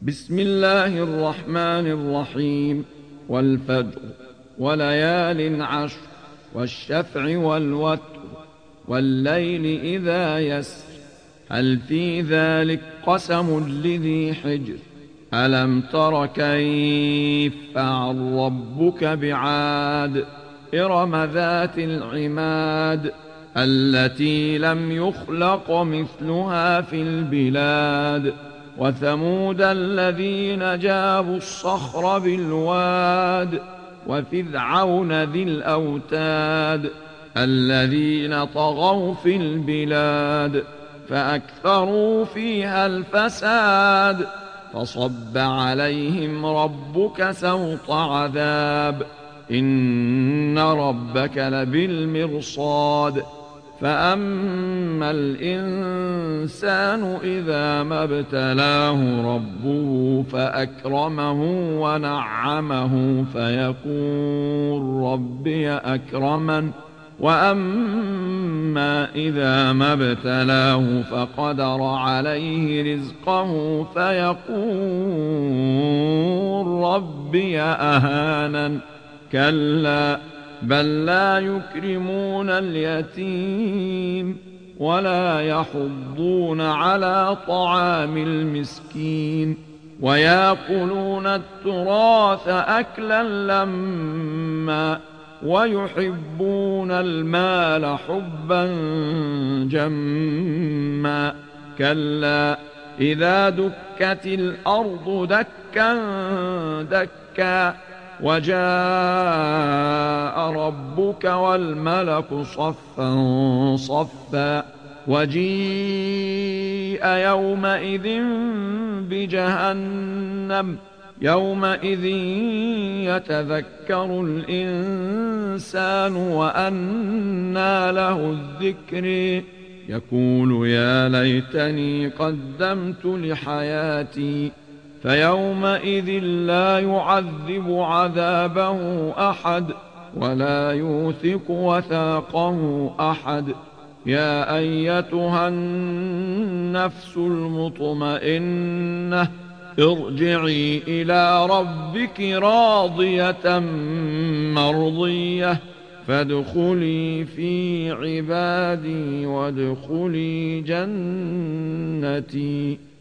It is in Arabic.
بسم الله الرحمن الرحيم. والفجر وليال عشر والشفع والوتر والليل إذا يسر هل في ذلك قسم لذي حجر ألم تر كيف فعل ربك بعاد إرم ذات العماد التي لم يخلق مثلها في البلاد وثمود الذين جابوا الصخر بالواد وفرعون ذي الأوتاد الذين طغوا في البلاد فأكثروا فيها الفساد فصب عليهم ربك سوط عذاب إن ربك لبالمرصاد فأما الإنسان إذا ما ابتلاه ربه فأكرمه ونعمه فيقول ربي أكرمن وأما إذا ما ابتلاه فقدر عليه رزقه فيقول ربي أهانن كلا بل لا يكرمون اليتيم ولا يحضون على طعام المسكين ويأكلون التراث أكلا لما ويحبون المال حبا جما كلا إذا دكت الأرض دكا دكا وجاء ربك والملك صفا صفا وجيء يومئذ بجهنم يومئذ يتذكر الإنسان وأنى له الذكر يقول يا ليتني قدمت لحياتي فيومئذ لا يعذب عذابه أحد ولا يوثق وثاقه أحد يا أيتها النفس المطمئنة ارجعي إلى ربك راضية مرضية فادخلي في عبادي وادخلي جنتي.